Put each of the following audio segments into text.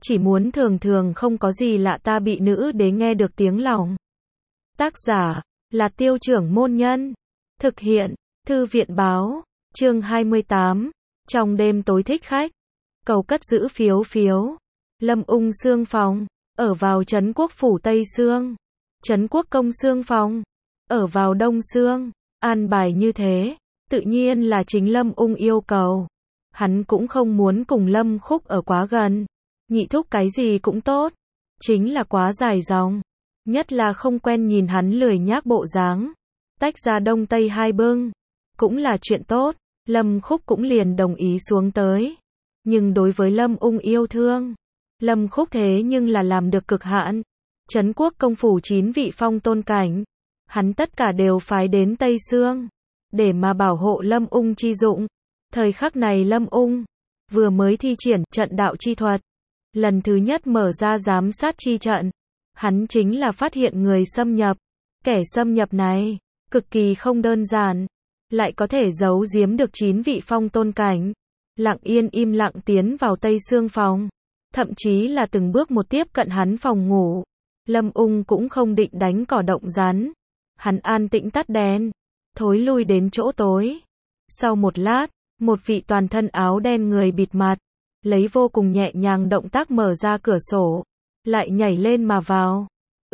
chỉ muốn thường thường không có gì lạ ta bị nữ đế nghe được tiếng lòng. Tác giả là Tiêu Trưởng Môn Nhân. Thực hiện Thư viện Báo. Chương 28. Trong đêm tối thích khách. Cầu cất giữ phiếu phiếu. Lâm Ung Xương Phòng. Ở vào Trấn Quốc Phủ Tây Xương. Trấn Quốc Công Xương Phòng. Ở vào Đông Xương. An bài như thế, tự nhiên là chính Lâm Ung yêu cầu. Hắn cũng không muốn cùng Lâm Khúc ở quá gần. Nhị thúc cái gì cũng tốt, chính là quá dài dòng. Nhất là không quen nhìn hắn lười nhác bộ dáng. Tách ra đông tây hai bưng, cũng là chuyện tốt. Lâm Khúc cũng liền đồng ý xuống tới. Nhưng đối với Lâm Ung yêu thương, Lâm Khúc thế nhưng là làm được cực hạn. Trấn Quốc Công phủ 9 vị phong tôn cảnh, hắn tất cả đều phái đến Tây Xương, để mà bảo hộ Lâm Ung chi dụng. Thời khắc này Lâm Ung vừa mới thi triển trận đạo chi thuật, lần thứ nhất mở ra giám sát chi trận. Hắn chính là phát hiện người xâm nhập. Kẻ xâm nhập này cực kỳ không đơn giản, lại có thể giấu giếm được 9 vị phong tôn cảnh, lặng yên im lặng tiến vào Tây Xương phòng, thậm chí là từng bước một tiếp cận hắn phòng ngủ. Lâm Ung cũng không định đánh cỏ động rắn, hắn an tĩnh tắt đèn, thối lui đến chỗ tối. Sau một lát, một vị toàn thân áo đen người bịt mặt, lấy vô cùng nhẹ nhàng động tác mở ra cửa sổ, lại nhảy lên mà vào.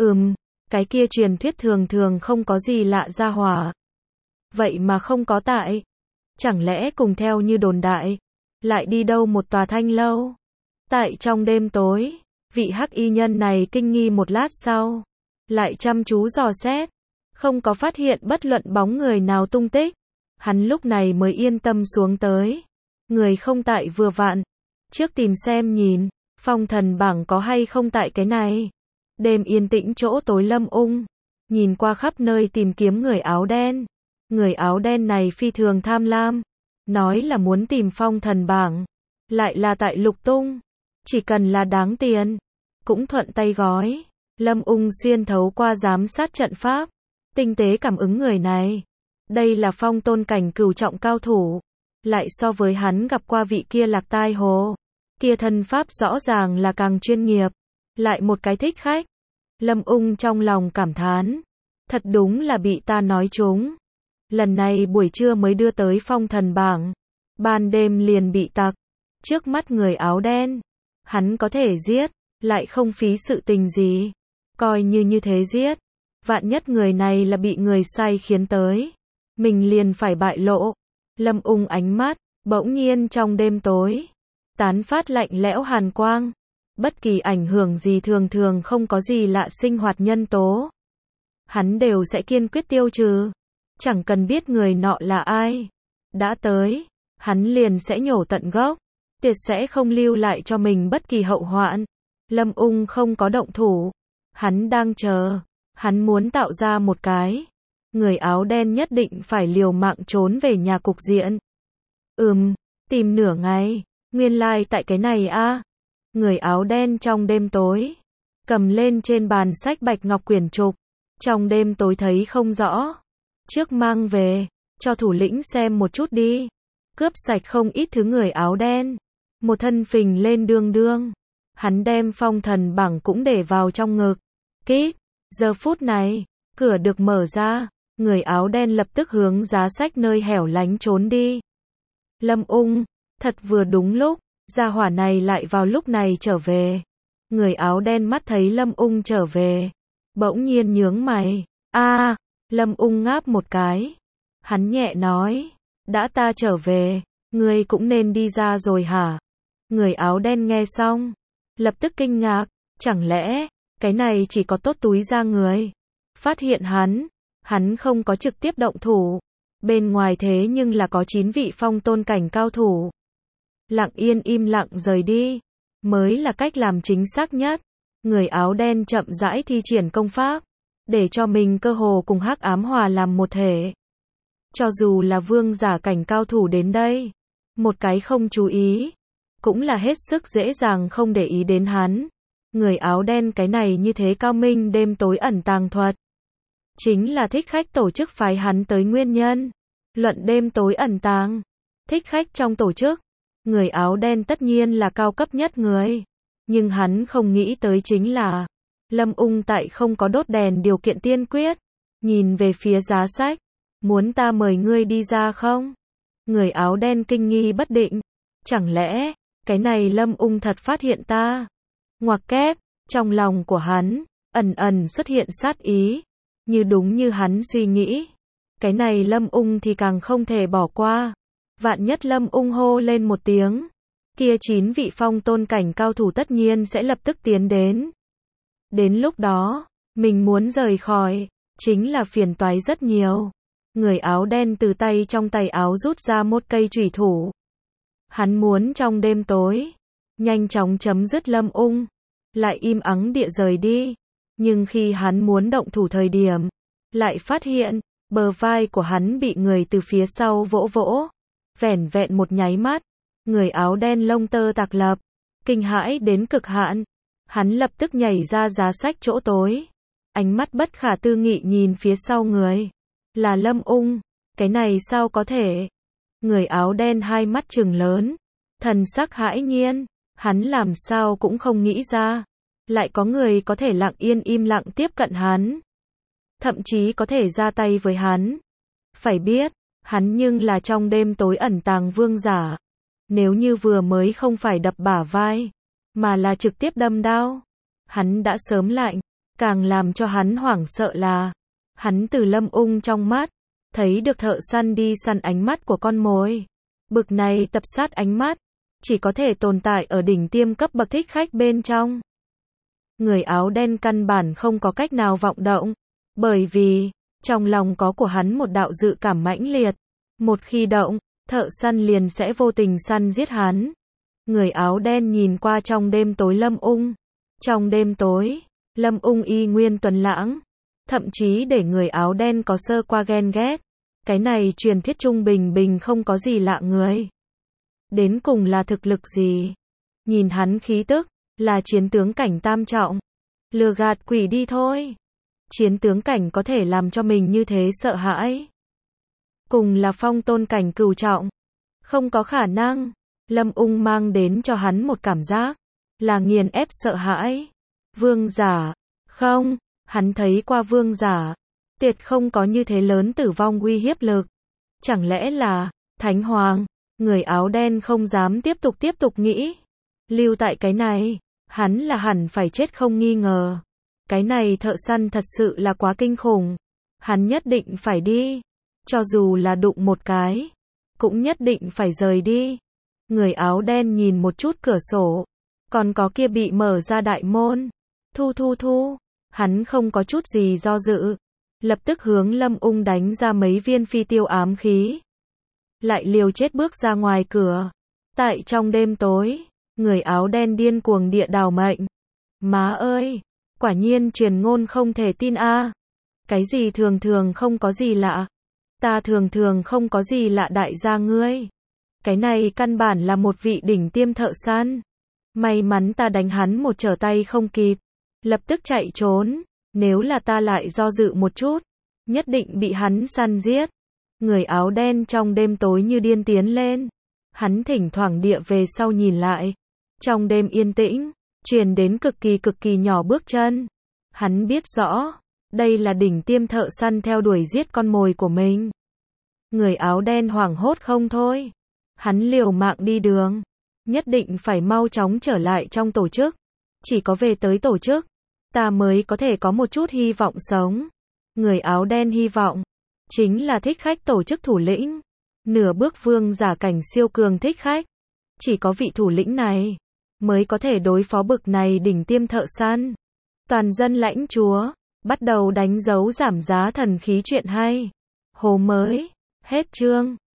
Cái kia truyền thuyết thường thường không có gì lạ ra hỏa. Vậy mà không có tại. Chẳng lẽ cùng theo như đồn đại, lại đi đâu một tòa thanh lâu? Tại trong đêm tối, vị hắc y nhân này kinh nghi một lát sau, lại chăm chú dò xét, không có phát hiện bất luận bóng người nào tung tích. Hắn lúc này mới yên tâm xuống tới. Người không tại vừa vặn, trước tìm xem nhìn, phong thần bảng có hay không tại cái này. Đêm yên tĩnh chỗ tối Lâm Ung nhìn qua khắp nơi tìm kiếm người áo đen. Người áo đen này phi thường tham lam, nói là muốn tìm phong thần bảng, lại là tại lục tung, chỉ cần là đáng tiền, cũng thuận tay gói. Lâm Ung xuyên thấu qua giám sát trận pháp, tinh tế cảm ứng người này. Đây là phong tôn cảnh cửu trọng cao thủ, lại so với hắn gặp qua vị kia Lạc Tai Hồ, kia thân pháp rõ ràng là càng chuyên nghiệp. Lại một cái thích khách. Lâm Ung trong lòng cảm thán, thật đúng là bị ta nói trúng. Lần này buổi trưa mới đưa tới phong thần bảng, ban đêm liền bị tặc. Trước mắt người áo đen, hắn có thể giết, lại không phí sự tình gì. Coi như thế giết, vạn nhất người này là bị người sai khiến tới, mình liền phải bại lộ. Lâm Ung ánh mắt, bỗng nhiên trong đêm tối, tán phát lạnh lẽo hàn quang. Bất kỳ ảnh hưởng gì thường thường không có gì lạ sinh hoạt nhân tố, hắn đều sẽ kiên quyết tiêu trừ. Chẳng cần biết người nọ là ai, đã tới, hắn liền sẽ nhổ tận gốc, tuyệt sẽ không lưu lại cho mình bất kỳ hậu hoạn. Lâm Ung không có động thủ, hắn đang chờ, hắn muốn tạo ra một cái người áo đen nhất định phải liều mạng trốn về nhà cục diện. Tìm nửa ngày, nguyên lai tại cái này a. Người áo đen trong đêm tối, cầm lên trên bàn sách bạch ngọc quyển trục, trong đêm tối thấy không rõ. Trước mang về, cho thủ lĩnh xem một chút đi. Cướp sạch không ít thứ người áo đen, một thân phình lên đương đương. Hắn đem phong thần bảng cũng để vào trong ngực. Kít, giờ phút này, cửa được mở ra, người áo đen lập tức hướng giá sách nơi hẻo lánh trốn đi. Lâm Ung, thật vừa đúng lúc. Gia hỏa này lại vào lúc này trở về. Người áo đen mắt thấy Lâm Ung trở về, bỗng nhiên nhướng mày. Lâm Ung ngáp một cái. Hắn nhẹ nói, đã ta trở về, ngươi cũng nên đi ra rồi hả? Người áo đen nghe xong, lập tức kinh ngạc, chẳng lẽ, cái này chỉ có tốt túi ra người. Phát hiện hắn không có trực tiếp động thủ. Bên ngoài thế nhưng là có 9 vị phong tôn cảnh cao thủ. Lặng yên im lặng rời đi, mới là cách làm chính xác nhất. Người áo đen chậm rãi thi triển công pháp, để cho mình cơ hồ cùng hắc ám hòa làm một thể. Cho dù là vương giả cảnh cao thủ đến đây, một cái không chú ý, cũng là hết sức dễ dàng không để ý đến hắn. Người áo đen cái này như thế cao minh đêm tối ẩn tàng thuật, chính là thích khách tổ chức phái hắn tới nguyên nhân. Luận đêm tối ẩn tàng, thích khách trong tổ chức, người áo đen tất nhiên là cao cấp nhất người. Nhưng hắn không nghĩ tới chính là, Lâm Ung tại không có đốt đèn điều kiện tiên quyết, nhìn về phía giá sách, muốn ta mời ngươi đi ra không? Người áo đen kinh nghi bất định, chẳng lẽ, cái này Lâm Ung thật phát hiện ta? Ngoặc kép, trong lòng của hắn, ẩn ẩn xuất hiện sát ý, như đúng như hắn suy nghĩ. Cái này Lâm Ung thì càng không thể bỏ qua. Vạn nhất Lâm Ung hô lên một tiếng, kia 9 vị phong tôn cảnh cao thủ tất nhiên sẽ lập tức tiến đến. Đến lúc đó, mình muốn rời khỏi, chính là phiền toái rất nhiều. Người áo đen từ trong tay áo rút ra một cây chủy thủ. Hắn muốn trong đêm tối, nhanh chóng chấm dứt Lâm Ung, lại im ắng địa rời đi. Nhưng khi hắn muốn động thủ thời điểm, lại phát hiện, bờ vai của hắn bị người từ phía sau vỗ vỗ. Vẻn vẹn một nháy mắt, người áo đen lông tơ tạc lập, kinh hãi đến cực hạn. Hắn lập tức nhảy ra giá sách chỗ tối, ánh mắt bất khả tư nghị nhìn phía sau người. Là Lâm Ung, cái này sao có thể? Người áo đen hai mắt trừng lớn, thần sắc hãi nhiên, hắn làm sao cũng không nghĩ ra, lại có người có thể lặng yên im lặng tiếp cận hắn, thậm chí có thể ra tay với hắn. Phải biết, hắn nhưng là trong đêm tối ẩn tàng vương giả. Nếu như vừa mới không phải đập bả vai, mà là trực tiếp đâm đao, hắn đã sớm lạnh. Càng làm cho hắn hoảng sợ là, hắn từ Lâm Ung trong mắt, thấy được thợ săn đi săn ánh mắt của con mồi. Bực này tập sát ánh mắt, chỉ có thể tồn tại ở đỉnh tiêm cấp bậc thích khách bên trong. Người áo đen căn bản không có cách nào vọng động, bởi vì, trong lòng có của hắn một đạo dự cảm mãnh liệt. Một khi động, thợ săn liền sẽ vô tình săn giết hắn. Người áo đen nhìn qua trong đêm tối Lâm Ung. Trong đêm tối, Lâm Ung y nguyên tuấn lãng, thậm chí để người áo đen có sơ qua ghen ghét. Cái này truyền thuyết trung bình không có gì lạ người. Đến cùng là thực lực gì? Nhìn hắn khí tức, là chiến tướng cảnh tam trọng. Lừa gạt quỷ đi thôi. Chiến tướng cảnh có thể làm cho mình như thế sợ hãi. Cùng là phong tôn cảnh cửu trọng. Không có khả năng. Lâm Ung mang đến cho hắn một cảm giác, là nghiền ép sợ hãi. Vương giả. Không, hắn thấy qua vương giả. Tuyệt không có như thế lớn tử vong uy hiếp lực. Chẳng lẽ là, Thánh Hoàng? Người áo đen không dám tiếp tục nghĩ. Lưu tại cái này, hắn là hẳn phải chết không nghi ngờ. Cái này thợ săn thật sự là quá kinh khủng. Hắn nhất định phải đi. Cho dù là đụng một cái, cũng nhất định phải rời đi. Người áo đen nhìn một chút cửa sổ. Còn có kia bị mở ra đại môn. Thu. Hắn không có chút gì do dự. Lập tức hướng Lâm Ung đánh ra mấy viên phi tiêu ám khí. Lại liều chết bước ra ngoài cửa. Tại trong đêm tối, người áo đen điên cuồng địa đào mệnh. Má ơi, quả nhiên truyền ngôn không thể tin a. Cái gì thường không có gì lạ. Ta thường không có gì lạ đại gia ngươi. Cái này căn bản là một vị đỉnh tiêm thợ săn. May mắn ta đánh hắn một trở tay không kịp. Lập tức chạy trốn. Nếu là ta lại do dự một chút, nhất định bị hắn săn giết. Người áo đen trong đêm tối như điên tiến lên. Hắn thỉnh thoảng địa về sau nhìn lại. Trong đêm yên tĩnh, truyền đến cực kỳ nhỏ bước chân. Hắn biết rõ, đây là đỉnh tiêm thợ săn theo đuổi giết con mồi của mình. Người áo đen hoảng hốt không thôi. Hắn liều mạng đi đường. Nhất định phải mau chóng trở lại trong tổ chức. Chỉ có về tới tổ chức, ta mới có thể có một chút hy vọng sống. Người áo đen hy vọng, chính là thích khách tổ chức thủ lĩnh. Nửa bước vương giả cảnh siêu cường thích khách. Chỉ có vị thủ lĩnh này, mới có thể đối phó bực này đỉnh tiêm thợ săn. Toàn dân lãnh chúa, bắt đầu đánh dấu giảm giá thần khí chuyện hay. Hồ mới, hết chương.